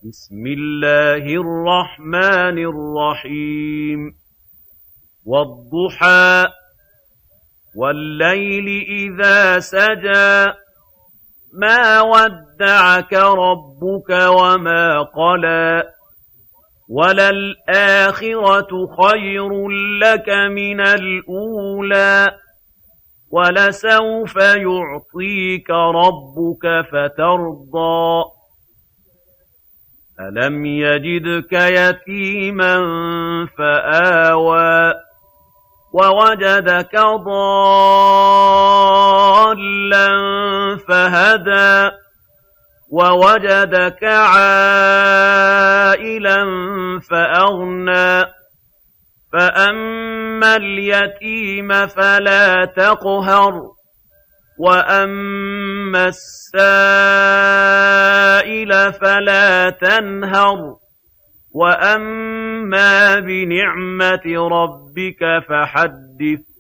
بسم الله الرحمن الرحيم والضحى والليل إذا سجى ما ودعك ربك وما قلى وللآخرة خير لك من الأولى ولسوف يعطيك ربك فترضى ألم يجدك يتيما فآوى ووجدك ضالا فهدى ووجدك عائلا فأغنى فأما اليتيم فلا تقهر وأما السائل فلا تنهر وأما بنعمة ربك فحدث